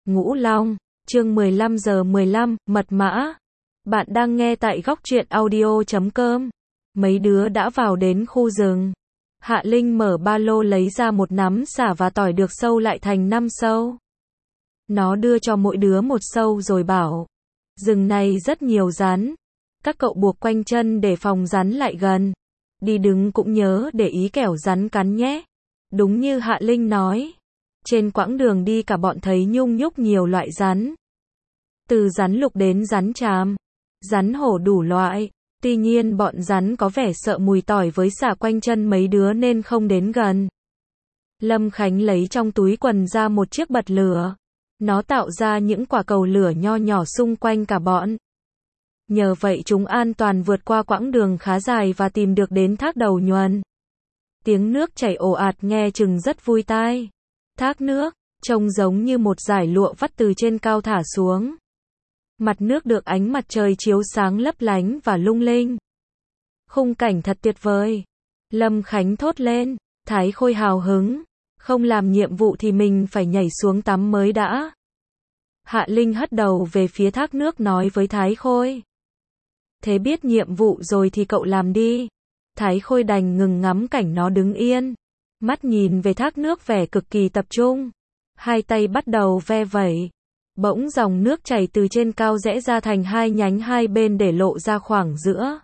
Ngũ Long, chương 15:15, mật mã. Bạn đang nghe tại góc truyện audio.com. Mấy đứa đã vào đến khu rừng. Hạ Linh mở ba lô lấy ra một nắm sả và tỏi được sâu lại thành 5 sâu. Nó đưa cho mỗi đứa một sâu rồi bảo, rừng này rất nhiều rắn. Các cậu buộc quanh chân để phòng rắn lại gần. Đi đứng cũng nhớ để ý kẻo rắn cắn nhé. Đúng như Hạ Linh nói. Trên quãng đường đi cả bọn thấy nhung nhúc nhiều loại rắn. Từ rắn lục đến rắn tràm, rắn hổ đủ loại. Tuy nhiên bọn rắn có vẻ sợ mùi tỏi với sả quanh chân mấy đứa nên không đến gần. Lâm Khánh lấy trong túi quần ra một chiếc bật lửa. Nó tạo ra những quả cầu lửa nho nhỏ xung quanh cả bọn. Nhờ vậy chúng an toàn vượt qua quãng đường khá dài và tìm được đến thác Đầu Nhuần. Tiếng nước chảy ồ ạt nghe chừng rất vui tai. Thác nước, trông giống như một dải lụa vắt từ trên cao thả xuống. Mặt nước được ánh mặt trời chiếu sáng lấp lánh và lung linh. Khung cảnh thật tuyệt vời. Lâm Khánh thốt lên, Thái Khôi hào hứng. Không làm nhiệm vụ thì mình phải nhảy xuống tắm mới đã. Hạ Linh hất đầu về phía thác nước nói với Thái Khôi. Thế biết nhiệm vụ rồi thì cậu làm đi. Thái Khôi đành ngừng ngắm cảnh nó đứng yên. Mắt nhìn về thác nước vẻ cực kỳ tập trung. Hai tay bắt đầu ve vẩy. Bỗng dòng nước chảy từ trên cao rẽ ra thành hai nhánh hai bên để lộ ra khoảng giữa.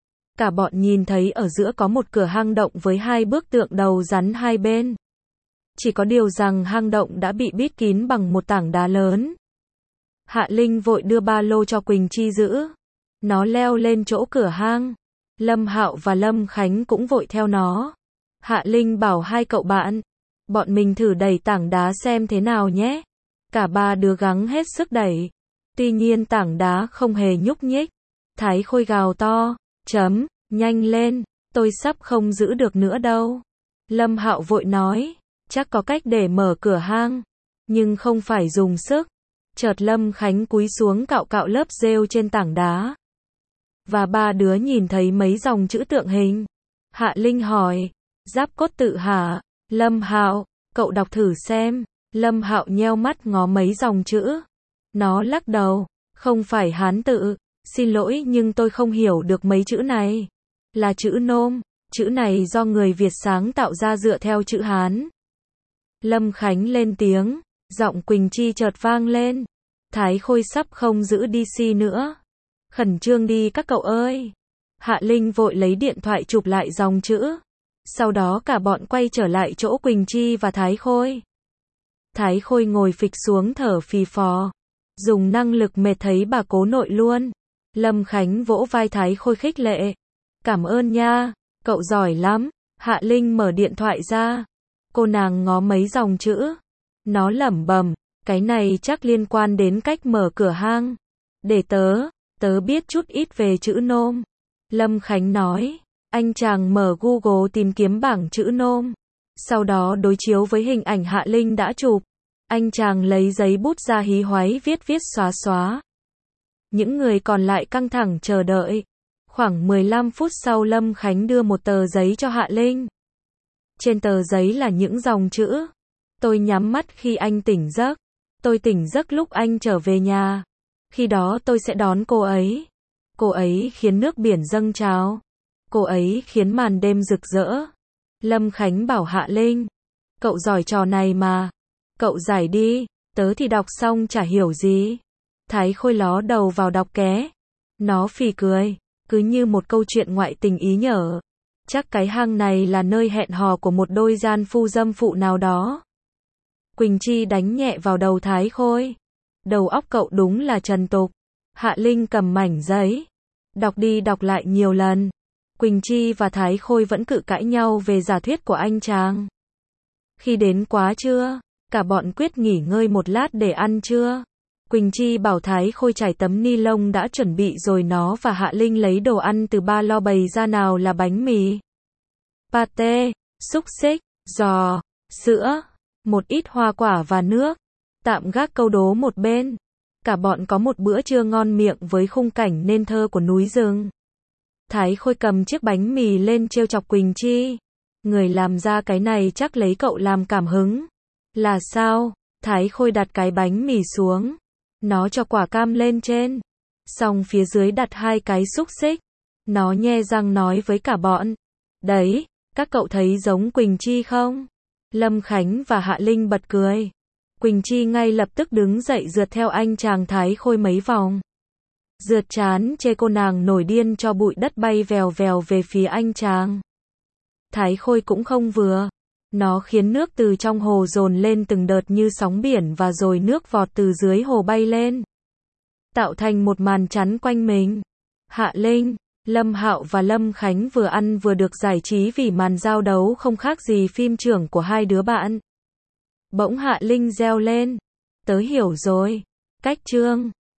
Cả bọn nhìn thấy ở giữa có một cửa hang động với hai bức tượng đầu rắn hai bên. Chỉ có điều rằng hang động đã bị bít kín bằng một tảng đá lớn. Hạ Linh vội đưa ba lô cho Quỳnh Chi giữ. Nó leo lên chỗ cửa hang. Lâm Hạo và Lâm Khánh cũng vội theo nó. Hạ Linh bảo hai cậu bạn, bọn mình thử đẩy tảng đá xem thế nào nhé. Cả ba đứa gắng hết sức đẩy. Tuy nhiên tảng đá không hề nhúc nhích. Thái Khôi gào to, nhanh lên, tôi sắp không giữ được nữa đâu. Lâm Hạo vội nói, chắc có cách để mở cửa hang, nhưng không phải dùng sức. Chợt Lâm Khánh cúi xuống cạo cạo lớp rêu trên tảng đá. Và ba đứa nhìn thấy mấy dòng chữ tượng hình. Hạ Linh hỏi, Giáp Cốt Tự hả? Lâm Hạo, cậu đọc thử xem. Lâm Hạo nheo mắt ngó mấy dòng chữ. Nó lắc đầu, không phải Hán tự, xin lỗi nhưng tôi không hiểu được mấy chữ này. Là chữ Nôm, chữ này do người Việt sáng tạo ra dựa theo chữ Hán. Lâm Khánh lên tiếng, giọng Quỳnh Chi chợt vang lên. Thái Khôi sắp không giữ DC nữa. Khẩn trương đi các cậu ơi. Hạ Linh vội lấy điện thoại chụp lại dòng chữ. Sau đó cả bọn quay trở lại chỗ Quỳnh Chi và Thái Khôi. Thái Khôi ngồi phịch xuống thở phì phò. Dùng năng lực mệt thấy bà cố nội luôn. Lâm Khánh vỗ vai Thái Khôi khích lệ. Cảm ơn nha, cậu giỏi lắm. Hạ Linh mở điện thoại ra. Cô nàng ngó mấy dòng chữ. Nó lẩm bẩm, cái này chắc liên quan đến cách mở cửa hang. Để tớ biết chút ít về chữ Nôm. Lâm Khánh nói, anh chàng mở Google tìm kiếm bảng chữ Nôm. Sau đó đối chiếu với hình ảnh Hạ Linh đã chụp. Anh chàng lấy giấy bút ra hí hoáy viết xóa xóa. Những người còn lại căng thẳng chờ đợi. Khoảng 15 phút sau Lâm Khánh đưa một tờ giấy cho Hạ Linh. Trên tờ giấy là những dòng chữ. Tôi nhắm mắt khi anh tỉnh giấc. Tôi tỉnh giấc lúc anh trở về nhà. Khi đó tôi sẽ đón cô ấy. Cô ấy khiến nước biển dâng trào. Cô ấy khiến màn đêm rực rỡ. Lâm Khánh bảo Hạ Linh, cậu giỏi trò này mà. Cậu giải đi, tớ thì đọc xong chả hiểu gì. Thái Khôi ló đầu vào đọc ké. Nó phì cười, cứ như một câu chuyện ngoại tình ý nhở. Chắc cái hang này là nơi hẹn hò của một đôi gian phu dâm phụ nào đó. Quỳnh Chi đánh nhẹ vào đầu Thái Khôi. Đầu óc cậu đúng là trần tục. Hạ Linh cầm mảnh giấy. Đọc đi đọc lại nhiều lần. Quỳnh Chi và Thái Khôi vẫn cự cãi nhau về giả thuyết của anh chàng. Khi đến quá trưa, cả bọn quyết nghỉ ngơi một lát để ăn trưa. Quỳnh Chi bảo Thái Khôi trải tấm ni lông đã chuẩn bị rồi nó và Hạ Linh lấy đồ ăn từ ba lo bày ra, nào là bánh mì, pate, xúc xích, giò, sữa, một ít hoa quả và nước. Tạm gác câu đố một bên. Cả bọn có một bữa trưa ngon miệng với khung cảnh nên thơ của núi rừng. Thái Khôi cầm chiếc bánh mì lên trêu chọc Quỳnh Chi. Người làm ra cái này chắc lấy cậu làm cảm hứng. Là sao? Thái Khôi đặt cái bánh mì xuống. Nó cho quả cam lên trên. Xong phía dưới đặt 2 cái xúc xích. Nó nhe răng nói với cả bọn. Đấy, các cậu thấy giống Quỳnh Chi không? Lâm Khánh và Hạ Linh bật cười. Quỳnh Chi ngay lập tức đứng dậy rượt theo anh chàng Thái Khôi mấy vòng. Rượt chán chê cô nàng nổi điên cho bụi đất bay vèo vèo về phía anh chàng. Thái Khôi cũng không vừa. Nó khiến nước từ trong hồ dồn lên từng đợt như sóng biển và rồi nước vọt từ dưới hồ bay lên, tạo thành một màn chắn quanh mình. Hạ Linh, Lâm Hạo và Lâm Khánh vừa ăn vừa được giải trí vì màn giao đấu không khác gì phim trưởng của hai đứa bạn. Bỗng Hạ Linh reo lên. Tớ hiểu rồi. Cách chương